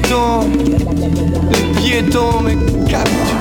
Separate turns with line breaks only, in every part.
piéton me capture.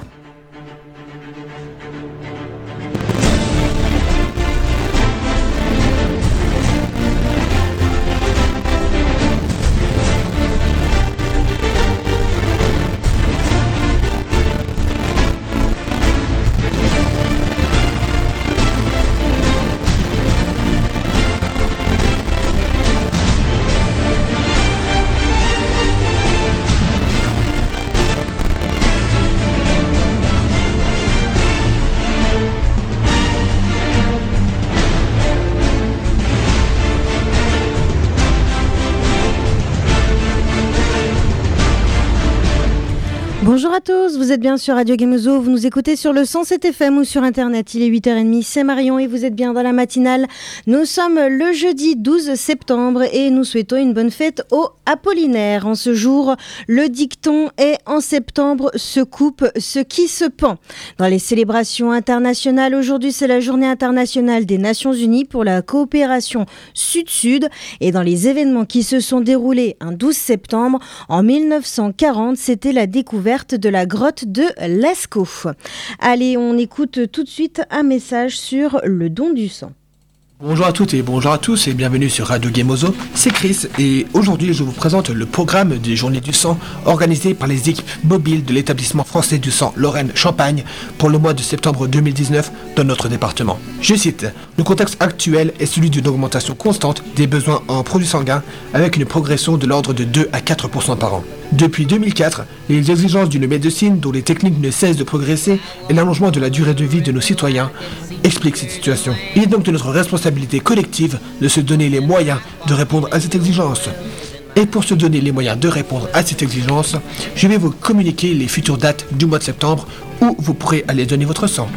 Bonjour à tous, vous êtes bien sur Radio Gemozo, vous nous écoutez sur le 107 FM ou sur internet, il est 8h30, c'est Marion et vous êtes bien dans la matinale. Nous sommes le jeudi 12 septembre et nous souhaitons une bonne fête aux Apollinaires. En ce jour, le dicton est « En septembre se coupe ce qui se pend ». Dans les célébrations internationales, aujourd'hui c'est la journée internationale des Nations Unies pour la coopération Sud-Sud et dans les événements qui se sont déroulés un 12 septembre, en 1940, c'était la découverte de la grotte de Lascaux. Allez, on écoute tout de suite un message sur le don du sang.
Bonjour à toutes et bonjour à tous et bienvenue sur Radio Gemozo, c'est Chris et aujourd'hui je vous présente le programme des Journées du sang organisé par les équipes mobiles de l'établissement français du sang Lorraine-Champagne pour le mois de septembre 2019 dans notre département. Je cite, le contexte actuel est celui d'une augmentation constante des besoins en produits sanguins avec une progression de l'ordre de 2 à 4% par an. Depuis 2004, les exigences d'une médecine dont les techniques ne cessent de progresser et l'allongement de la durée de vie de nos citoyens expliquent cette situation. Il est donc de notre responsabilité collective de se donner les moyens de répondre à cette exigence. Et pour se donner les moyens de répondre à cette exigence, je vais vous communiquer les futures dates du mois de septembre où vous pourrez aller donner votre sang.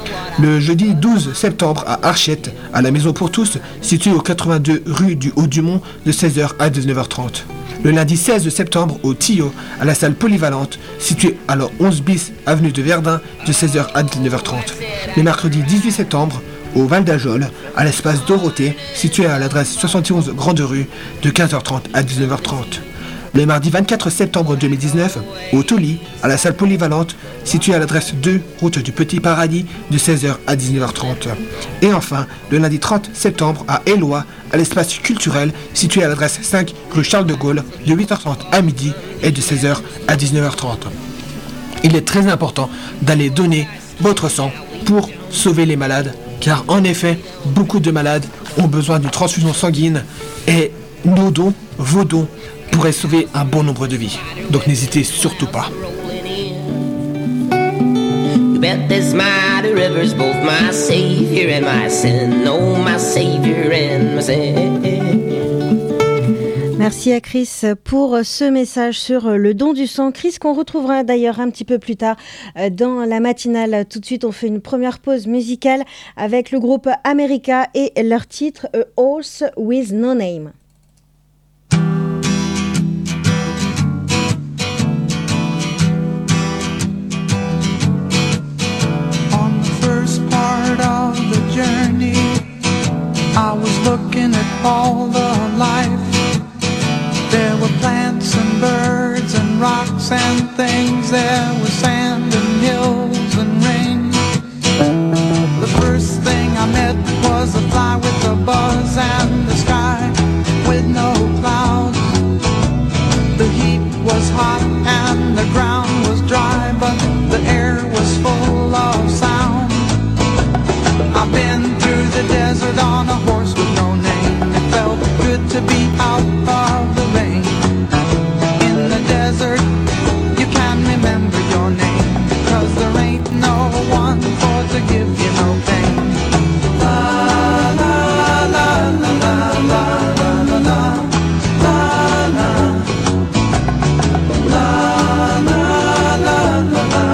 Le jeudi 12 septembre à Archette, à la Maison pour tous, située au 82 rue du Haut-du-Mont, de 16h à 19h30. Le lundi 16 septembre au Tillot, à la salle polyvalente, située à la 11 bis avenue de Verdun, de 16h à 19h30. Le mercredi 18 septembre, au Val d'Ajol, à l'espace Dorothée, situé à l'adresse 71 Grande Rue, de 15h30 à 19h30. Le mardi 24 septembre 2019, au Toli, à la salle polyvalente, située à l'adresse 2, route du Petit Paradis, de 16h à 19h30. Et enfin, le lundi 30 septembre, à Éloie, à l'espace culturel, situé à l'adresse 5, rue Charles de Gaulle, de 8h30 à midi et de 16h à 19h30. Il est très important d'aller donner votre sang pour sauver les malades, car en effet, beaucoup de malades ont besoin d'une transfusion sanguine et nos dons, vos dons, pourrait sauver un bon nombre de vies. Donc n'hésitez surtout pas.
You bet this mighty river's both my savior and my sin. Oh, my savior and my sin.
Merci à Chris pour ce message sur le don du sang. Chris qu'on retrouvera d'ailleurs un petit peu plus tard dans la matinale. Tout de suite, on fait une première pause musicale avec le groupe America et leur titre A Horse with No Name.
I was looking at all the life. There were plants and birds and rocks and things. There was sand and hills and rain. The first thing I met was a fly with a buzz and the sky with no clouds. The heat was hot and the ground was dry, but the air was full of sound. I've been through the desert on a horse with no name. It felt good to be out of the rain. In the desert, you can remember your name, 'cause there ain't no one for to give you no pain. La la la la la la la la la la la la la la.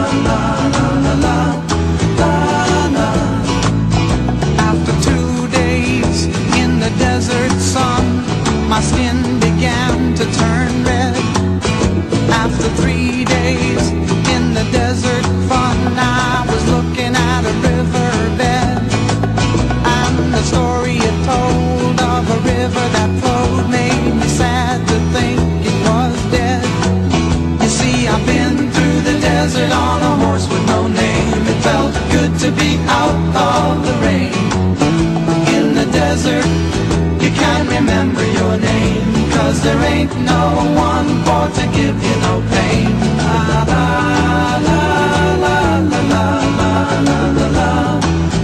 ain't no one for to give you no pain. La la la la la la la la la la.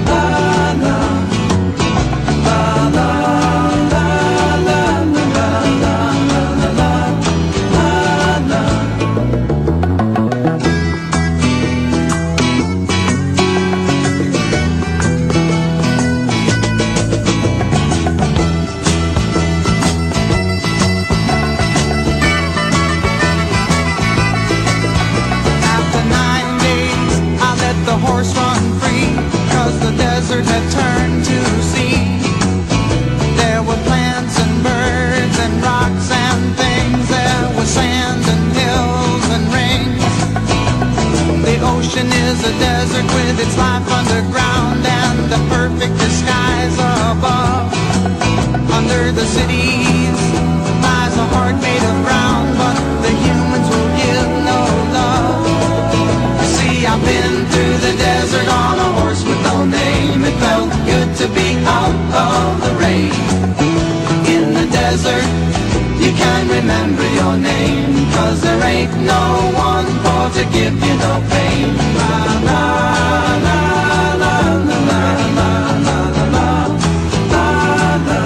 Had turned to sea. There were plants and birds and rocks and things. There was sand and hills and rings. The ocean is a desert with its life underground and the perfect disguise above. Under the cities lies a heart made of brown, but the humans will give no love. You see, I've been through the desert on a horse with no name. It felt good to be out of the rain. In the desert, you can't remember your name, 'cause there ain't no one for to give you no pain. La la la la la la la la la la la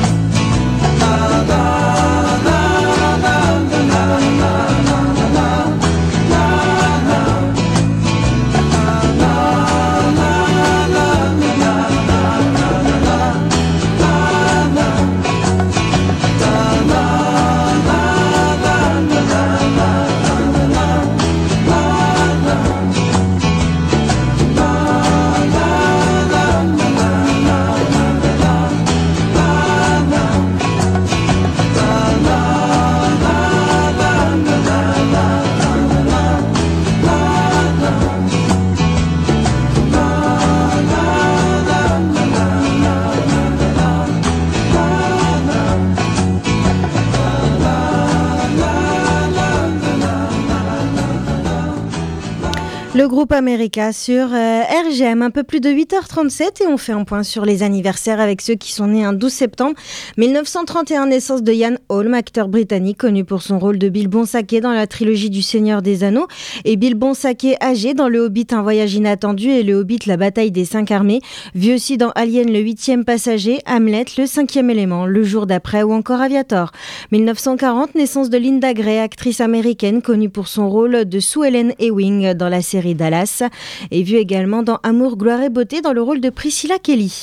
Le groupe America sur RGM, un peu plus de 8h37 et on fait un point sur les anniversaires avec ceux qui sont nés un 12 septembre 1931, naissance de Ian Holm, acteur britannique connu pour son rôle de Bilbon Saquet dans la trilogie du Seigneur des Anneaux et Bilbon Saquet âgé dans Le Hobbit, un voyage inattendu et Le Hobbit, la bataille des 5 armées, vu aussi dans Alien, le 8e passager, Hamlet, le 5e élément, Le jour d'après ou encore Aviator. 1940, naissance de Linda Gray, actrice américaine connue pour son rôle de Sue Ellen Ewing dans la série Dallas et vue également dans Amour, gloire et beauté dans le rôle de Priscilla Kelly.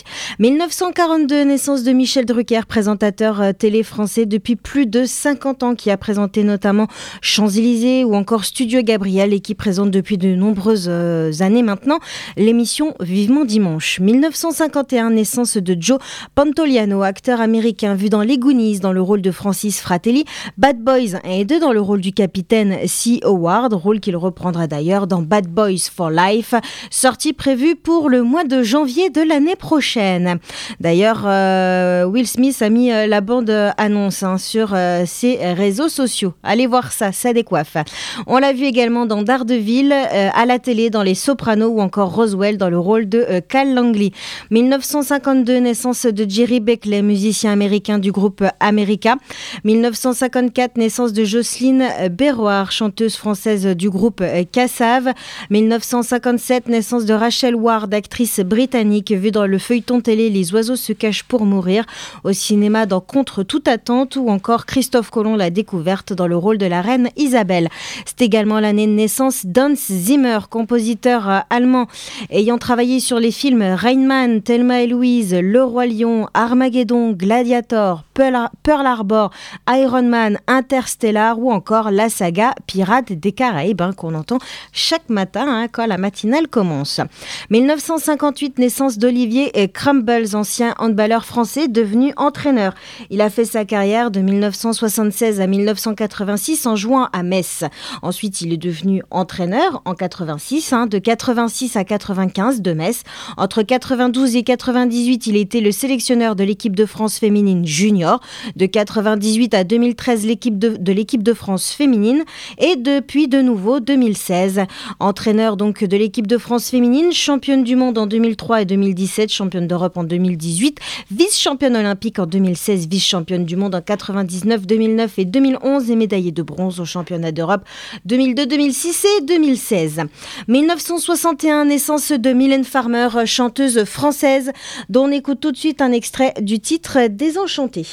1942, naissance de Michel Drucker, présentateur télé français depuis plus de 50 ans qui a présenté notamment Champs-Élysées ou encore Studio Gabriel et qui présente depuis de nombreuses années maintenant l'émission Vivement Dimanche. 1951, naissance de Joe Pantoliano, acteur américain vu dans Les Goonies dans le rôle de Francis Fratelli, Bad Boys 1 et 2 dans le rôle du capitaine C. Howard, rôle qu'il reprendra d'ailleurs dans Bad Boys for Life, sortie prévue pour le mois de janvier de l'année prochaine. D'ailleurs, Will Smith a mis la bande-annonce sur ses réseaux sociaux. Allez voir ça, ça décoiffe. On l'a vu également dans Daredevil, à la télé dans Les Sopranos ou encore Roswell dans le rôle de Cal Langley. 1952, naissance de Jerry Beckley, musicien américain du groupe America. 1954, naissance de Jocelyne Berroir, chanteuse française du groupe Cassav. 1957, naissance de Rachel Ward, actrice britannique vue dans le feuilleton télé Les oiseaux se cachent pour mourir, au cinéma dans Contre toute attente ou encore Christophe Colomb l'a découverte dans le rôle de la reine Isabelle. C'est également l'année de naissance d'Hans Zimmer, compositeur allemand ayant travaillé sur les films Rain Man, Thelma et Louise, Le Roi Lion, Armageddon, Gladiator, Pearl Harbor, Iron Man, Interstellar ou encore la saga Pirates des Caraïbes qu'on entend chaque matin quand la matinale commence. 1958, naissance d'Olivier Crumbles, ancien handballeur français devenu entraîneur. Il a fait sa carrière de 1976 à 1986 en jouant à Metz. Ensuite, il est devenu entraîneur en 86, de 86 à 95 de Metz. Entre 92 et 98, il était le sélectionneur de l'équipe de France féminine junior. De 98 à 2013, l'équipe de France féminine. Et depuis de nouveau 2016. En entraîneur donc de l'équipe de France féminine, championne du monde en 2003 et 2017, championne d'Europe en 2018, vice-championne olympique en 2016, vice-championne du monde en 99, 2009 et 2011 et médaillée de bronze au championnat d'Europe 2002, 2006 et 2016. 1961, naissance de Mylène Farmer, chanteuse française, dont on écoute tout de suite un extrait du titre Désenchantée.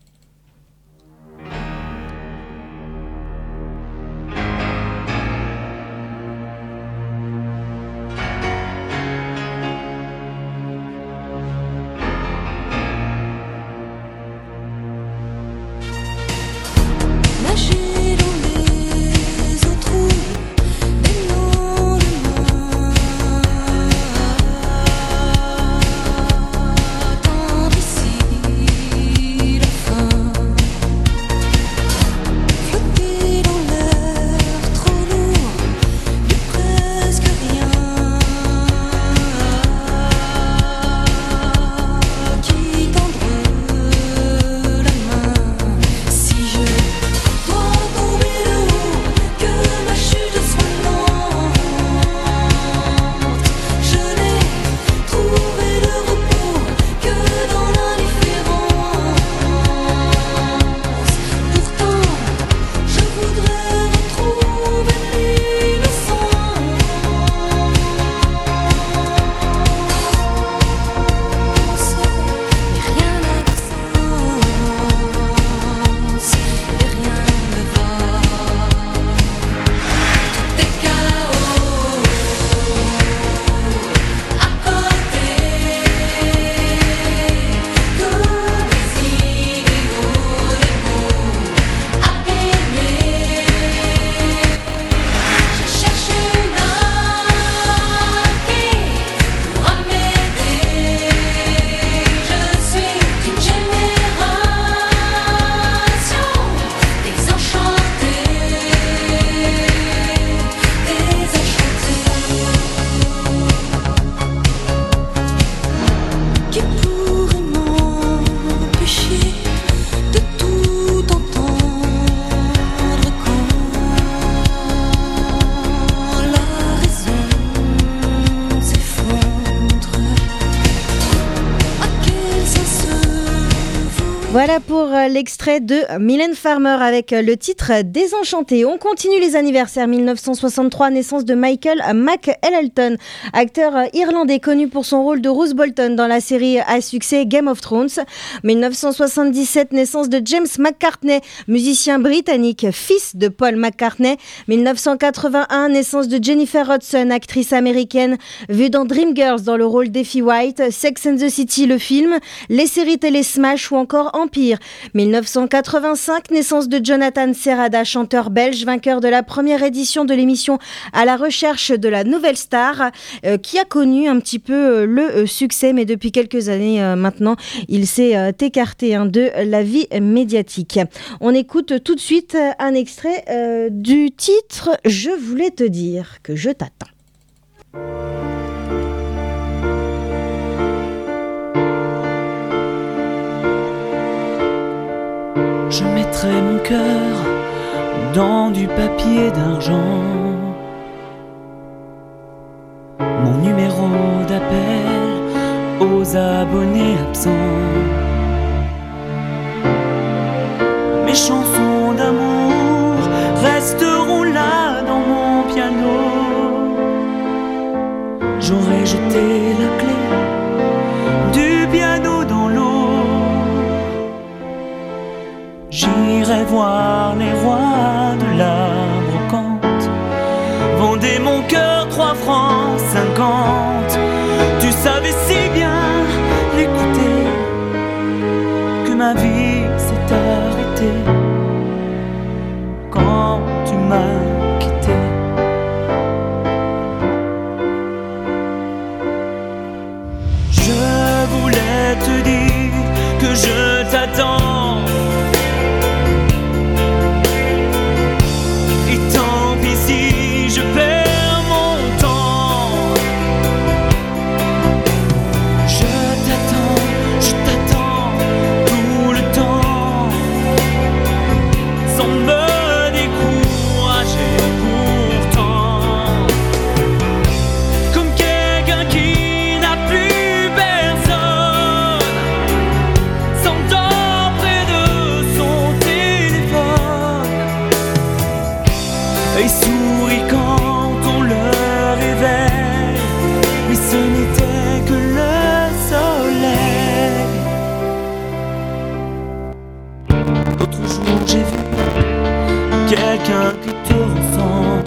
Voilà pour l'extrait de Mylène Farmer avec le titre Désenchantée. On continue les anniversaires. 1963, naissance de Michael McElhelton, acteur irlandais connu pour son rôle de Roose Bolton dans la série à succès Game of Thrones. 1977, naissance de James McCartney, musicien britannique, fils de Paul McCartney. 1981, naissance de Jennifer Hudson, actrice américaine, vue dans Dreamgirls dans le rôle d'Effie White, Sex and the City le film, les séries télé Smash ou encore Empire. 1985, naissance de Jonathan Serrada, chanteur belge, vainqueur de la première édition de l'émission À la recherche de la nouvelle star, qui a connu un petit peu le succès, mais depuis quelques années maintenant, il s'est écarté de la vie médiatique. On écoute tout de suite un extrait du titre « Je voulais te dire que je t'attends ».
Je mettrai mon cœur dans du papier d'argent, mon numéro d'appel aux abonnés absents, mes chansons d'amour resteront là dans mon piano. J'aurais jeté la clé du piano dans l'eau. J'irai voir les rois de la brocante, vendez mon cœur 3 francs 50. Tu savais si bien l'écouter que ma vie s'est arrêtée quand tu m'as quitté. Je voulais te dire que je t'attends. Je perds mon temps. Je t'attends tout le temps, sans me décourager. et sourit quand on le réveille. Oui, ce n'était que le soleil. L'autre jour j'ai vu quelqu'un qui te ressemble,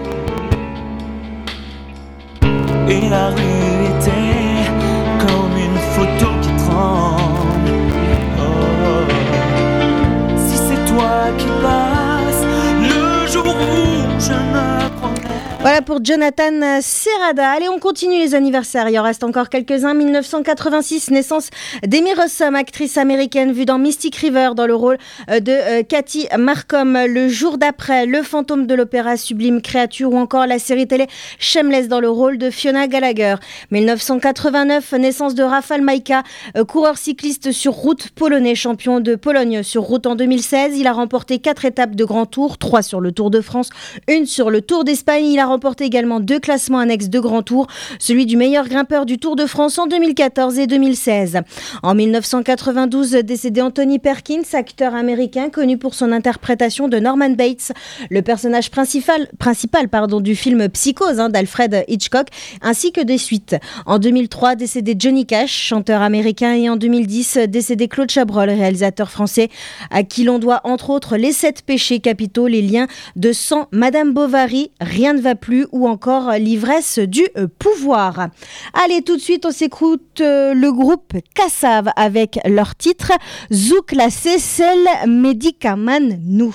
et la rue était comme une photo qui tremble. Oh, si c'est toi qui passes le jour où je me promène.
Voilà pour Jonathan Serrada. Allez, on continue les anniversaires. Il en reste encore quelques-uns. 1986, naissance d'Amy Rossum, actrice américaine vue dans Mystic River dans le rôle de Cathy Markham. Le jour d'après, Le fantôme de l'opéra, Sublime créature, ou encore la série télé Shameless dans le rôle de Fiona Gallagher. 1989, naissance de Rafał Majka, coureur cycliste sur route polonais, champion de Pologne sur route en 2016. Il a remporté 4 étapes de Grand Tour, 3 sur le Tour de France, 1 sur le Tour d'Espagne. Il a remporté également 2 classements annexes de Grand Tour, celui du meilleur grimpeur du Tour de France en 2014 et 2016. En 1992, décédé Anthony Perkins, acteur américain connu pour son interprétation de Norman Bates, le personnage principal du film Psychose d'Alfred Hitchcock, ainsi que des suites. En 2003, décédé Johnny Cash, chanteur américain, et en 2010, décédé Claude Chabrol, réalisateur français, à qui l'on doit entre autres Les 7 péchés capitaux, Les liens de sang, Madame Bovary, Rien ne va plus, ou encore L'ivresse du pouvoir. Allez, tout de suite, on s'écoute le groupe Kassav avec leur titre Zouk la Cécile Médicaman nous.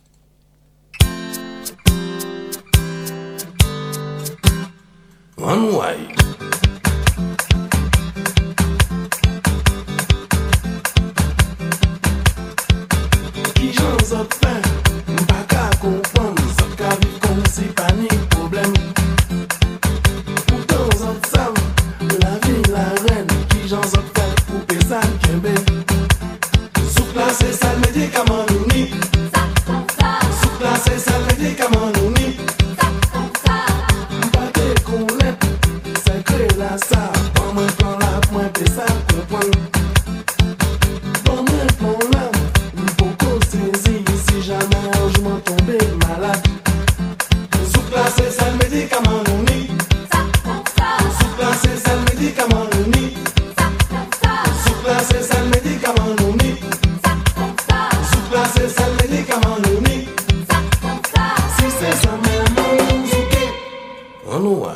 One way. Qui j'en ai fait, pas qu'à comprendre, ça qu'à vivre comme si pas ni problème. Pourtant, on ça, la vie, la reine, qui j'en ai fait, pour que ça kembe. Sous place, ça le médicament nous nie. Sous place, ça le médicament nous nie. Pas de connaître, c'est que la ça, pas moins plan là, point que ça comprendre. Pas moins plan là, beaucoup saisi, si jamais je m'en tombé malade. Sous place, ça le médicament nous nie. Sous place, ça le médicament nous nie. Sous place, ça le médicament nous nie. Sous place, ça le médicament nous nie. Si c'est ça même, on zouké. On nous voit.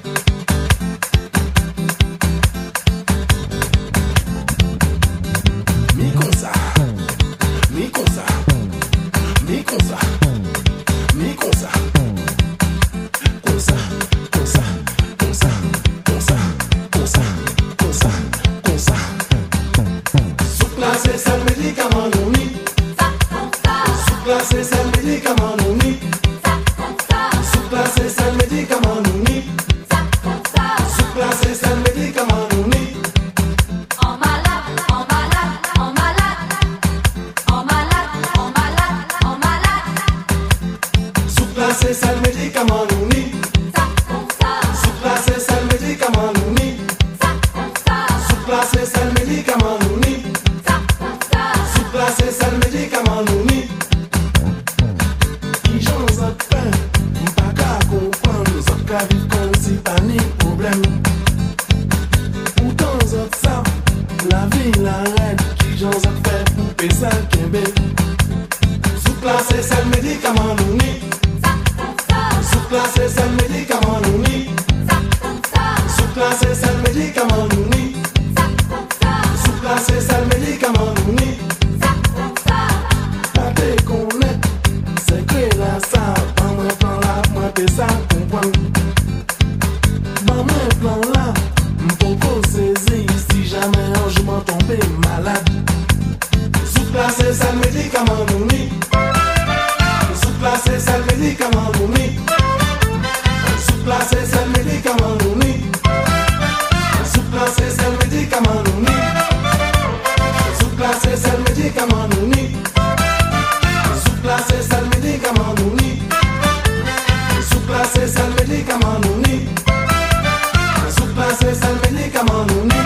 Mi comme ça, mi comme ça, mi comme ça, mi comme ça, comme ça, comme ça, comme ça, comme ça, comme ça, comme ça, comme ça. Sous place, ça le médicament nous nie. Sous place, ça le médicament nous nie. Sous place, ça le médicament nous nie. Sous place, ça le médicament nous nie.
En malade, en malade, en malade, en malade, en malade, en malade.
Sous place, ça le médicament nous nie. Sous place, ça le médicament nous nie. Sous place, ça le médicament nous nie. Sous place, ça le médicament nous nie. Qui j'en ai fait, pas qu'à comprendre, ça qu'à vivre comme si pas ni problème. Pourtant, ça, la vie, la reine, qui j'en ai fait pour payer ça kembe. Sous place, ça le médicament nous nie. Sous place, ça le médicament nous nie. Sous place, ça le médicament nous nie. Sous place, ça le médicament nous nie. Pas de connaître, c'est que là ça, pas moins plan là, moins que ça comprendre. Pas moins plan là, m'poco saisir si jamais je m'en tombé malade. Sous place, ça le médicament nous nie. Sous place, ça le médicament nous nie. Sous place, ça le médicament nous nie. Sous place, ça le médicament nous nie. Sous place, ça le médicament nous nie. Sous place, ça le médicament nous nie. Sous place, ça le médicament nous nie. Sous place, ça le médicament nous nie.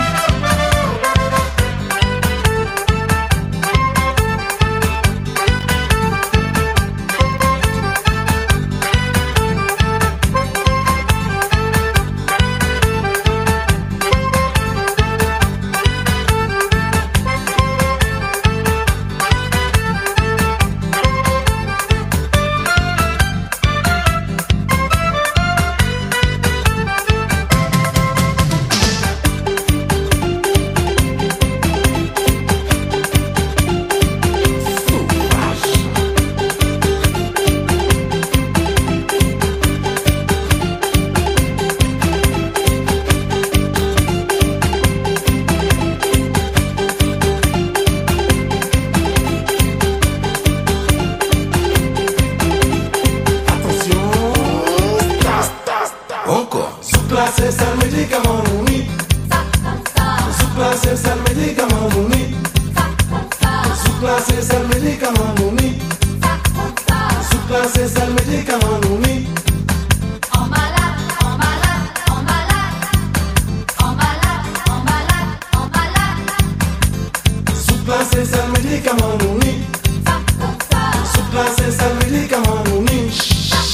el medicament únic.
En malade, en malade, en malade. En malade, en malade, en malade.
Sous-classé, c'est le médicament únic.
Ça, comme ça.
Sous-classé, c'est le médicament únic.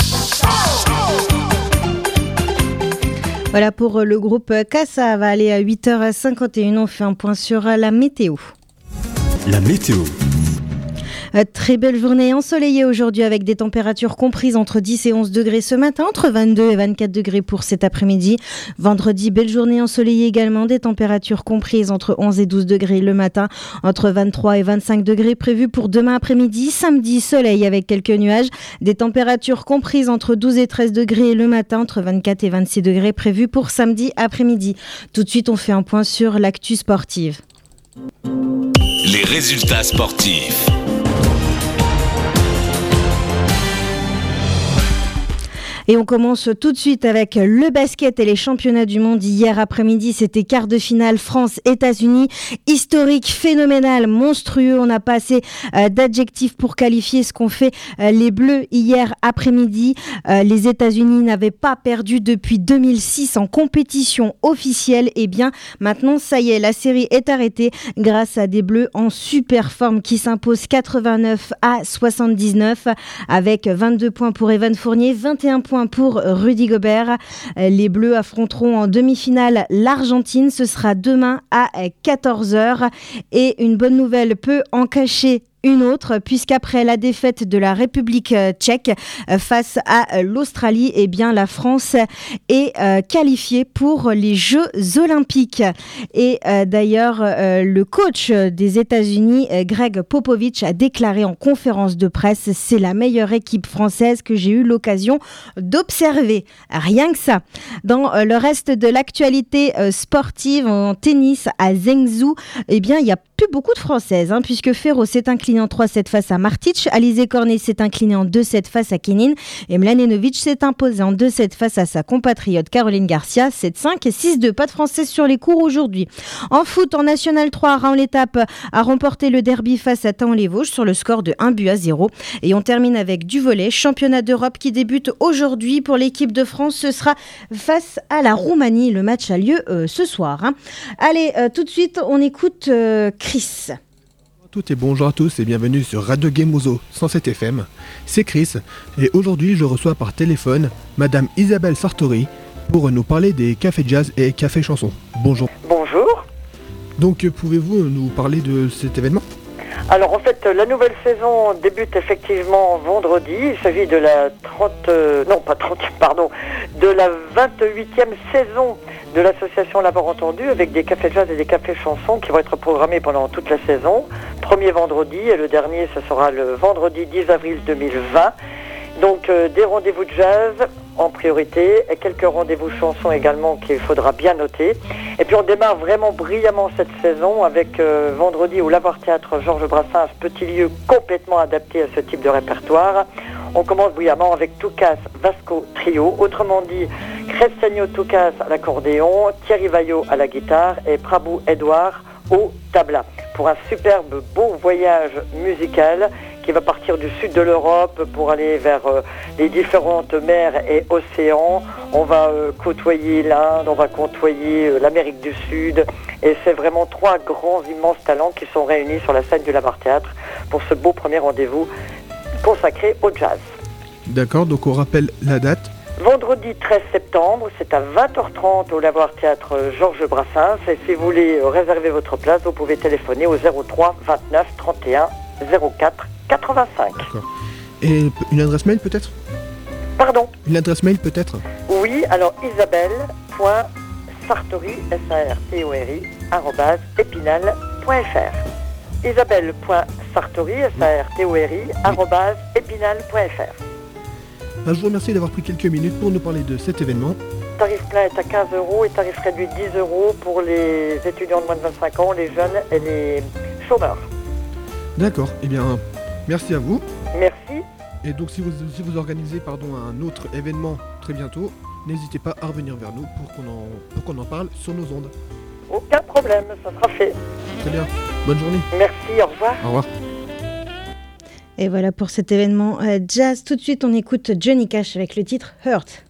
Voilà pour le groupe Casa. Va aller à 8h51. On fait un point sur la météo.
La météo.
Très belle journée ensoleillée aujourd'hui avec des températures comprises entre 10 et 11 degrés ce matin, entre 22 et 24 degrés pour cet après-midi. Vendredi, belle journée ensoleillée également, des températures comprises entre 11 et 12 degrés le matin, entre 23 et 25 degrés prévus pour demain après-midi. Samedi, soleil avec quelques nuages, des températures comprises entre 12 et 13 degrés le matin, entre 24 et 26 degrés prévus pour samedi après-midi. Tout de suite, on fait un point sur l'actu sportive.
Les résultats sportifs.
Et on commence tout de suite avec le basket et les championnats du monde. Hier après-midi, c'était quart de finale France-États-Unis. Historique, phénoménal, monstrueux. On n'a pas assez d'adjectifs pour qualifier ce qu'ont fait les Bleus hier après-midi. Les États-Unis n'avaient pas perdu depuis 2006 en compétition officielle. Et bien, maintenant, ça y est, la série est arrêtée grâce à des Bleus en super forme qui s'imposent 89 à 79 avec 22 points pour Evan Fournier, 21 points pour Rudy Gobert. Les Bleus affronteront en demi-finale l'Argentine. Ce sera demain à 14h. Et une bonne nouvelle peut en cacher une autre, puisqu'après la défaite de la République tchèque face à l'Australie, eh bien la France est qualifiée pour les Jeux Olympiques. Et d'ailleurs, le coach des États-Unis, Greg Popovich, a déclaré en conférence de presse: c'est la meilleure équipe française que j'ai eu l'occasion d'observer. Rien que ça. Dans le reste de l'actualité sportive, en tennis à Zhengzhou, eh bien il y a plus beaucoup de Françaises, puisque Ferro s'est incliné en 3-7 face à Martic, Alizé Cornet s'est incliné en 2-7 face à Kenin et Mladenovic s'est imposé en 2-7 face à sa compatriote Caroline Garcia, 7-5 et 6-2. Pas de Françaises sur les cours aujourd'hui. En foot, en National 3, Raon-l'Étape a remporté le derby face à Taon-les-Vosges sur le score de 1-0. Et on termine avec du volley, championnat d'Europe qui débute aujourd'hui pour l'équipe de France. Ce sera face à la Roumanie. Le match a lieu ce soir. Allez, tout de suite, on écoute Chris.
Bonjour à toutes et bonjour à tous et bienvenue sur Radio Gemozo 107 FM. C'est Chris et aujourd'hui je reçois par téléphone Madame Isabelle Sartori pour nous parler des cafés jazz et cafés chansons. Bonjour.
Bonjour.
Donc pouvez-vous nous parler de cet événement ?
Alors en fait la nouvelle saison débute effectivement vendredi. Il s'agit de la de la 28e saison de l'association L'Avoir Entendu avec des cafés jazz et des cafés chansons qui vont être programmés pendant toute la saison. Premier vendredi et le dernier ce sera le vendredi 10 avril 2020. Donc des rendez-vous de jazz en priorité et quelques rendez-vous chansons également qu'il faudra bien noter. Et puis on démarre vraiment brillamment cette saison avec vendredi au Lavoir Théâtre Georges Brassens, petit lieu complètement adapté à ce type de répertoire. On commence brillamment avec Toukas Vasco Trio, autrement dit Crescenio Toukas à l'accordéon, Thierry Vaillot à la guitare et Prabhu Edouard au tabla. Pour un superbe beau voyage musical qui va partir du sud de l'Europe pour aller vers les différentes mers et océans. On va côtoyer l'Inde, on va côtoyer l'Amérique du Sud. Et c'est vraiment trois grands immenses talents qui sont réunis sur la scène du Lavoir Théâtre pour ce beau premier rendez-vous consacré au jazz.
D'accord, donc on rappelle la date.
Vendredi 13 septembre, c'est à 20h30 au Lavoir Théâtre Georges Brassens. Et si vous voulez réserver votre place, vous pouvez téléphoner au 03 29 31 04 85.
D'accord. Et une adresse mail peut-être ?
Pardon ?
Une adresse mail peut-être ?
Oui, alors isabelle.sartori, S-A-R-T-O-R-I, @épinal.fr. Isabelle.sartori, S-A-R-T-O-R-I, @épinal.fr.
Je vous remercie d'avoir pris quelques minutes pour nous parler de cet événement.
Tarif plein est à 15 € et tarif réduit 10 € pour les étudiants de moins de 25 ans, les jeunes et les chômeurs.
D'accord, eh bien, merci à vous.
Merci.
Et donc si vous organisez un autre événement très bientôt, n'hésitez pas à revenir vers nous pour qu'on en parle sur nos ondes.
Aucun problème, ça sera fait.
Très bien, bonne journée.
Merci, au revoir.
Au revoir.
Et voilà pour cet événement jazz. Tout de suite, on écoute Johnny Cash avec le titre Hurt.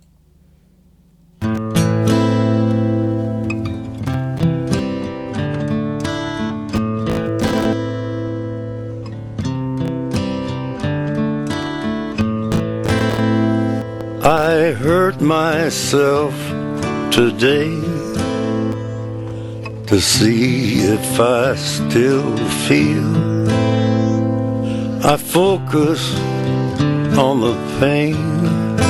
I hurt myself today to see if I still feel. I focus on the pain,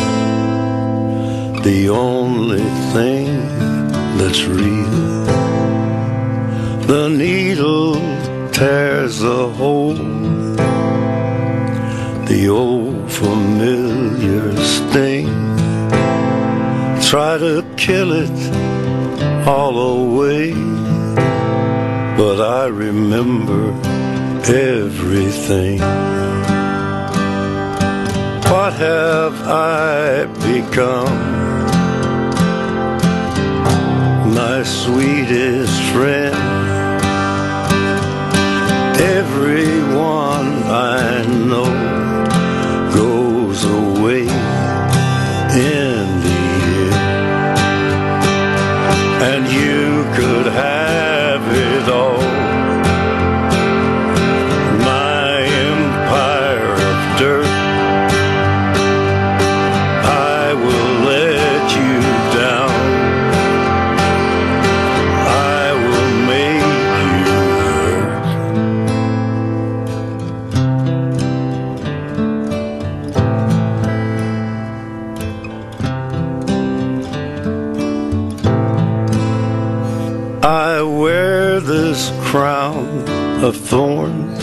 the only thing that's real. The needle tears a hole, the old familiar sting. Try to kill it all away, but I remember everything. What have I become? My sweetest friend. Everyone I know goes away in the end, and you could have it all. My empire of dirt, I will let you down. I will make you hurt. I wear this crown of thorns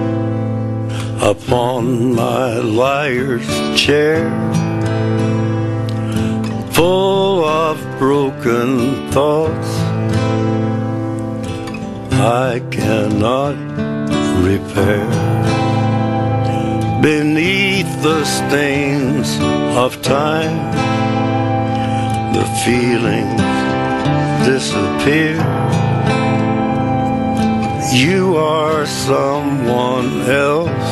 upon my liar's chair, full of broken thoughts I cannot repair. Beneath the stains of time, the feelings disappear. You are someone else,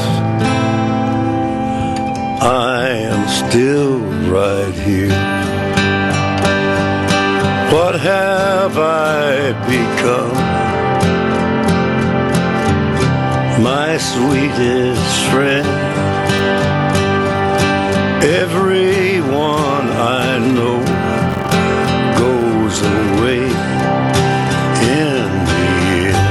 I am still right here. What have I become? My sweetest friend. Everyone I know goes away in the end.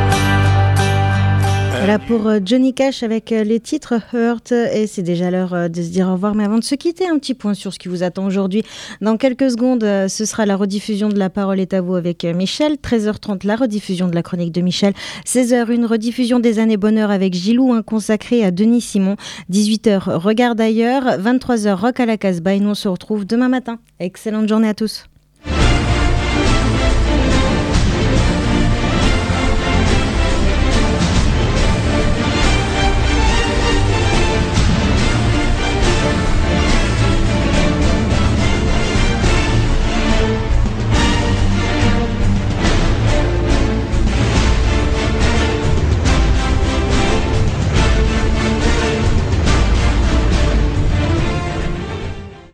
Voilà pour Johnny Cash avec les titres Hurt, et c'est déjà l'heure de se dire au revoir. Mais avant de se quitter, un petit point sur ce qui vous attend aujourd'hui. Dans quelques secondes, ce sera la rediffusion de La Parole est à vous avec Michel. 13h30, la rediffusion de la chronique de Michel. 16h, une rediffusion des années bonheur avec Gilou, consacré à Denis Simon. 18h, Regarde ailleurs. 23h, Rock à la Casbah. Et nous on se retrouve demain matin. Excellente journée à tous.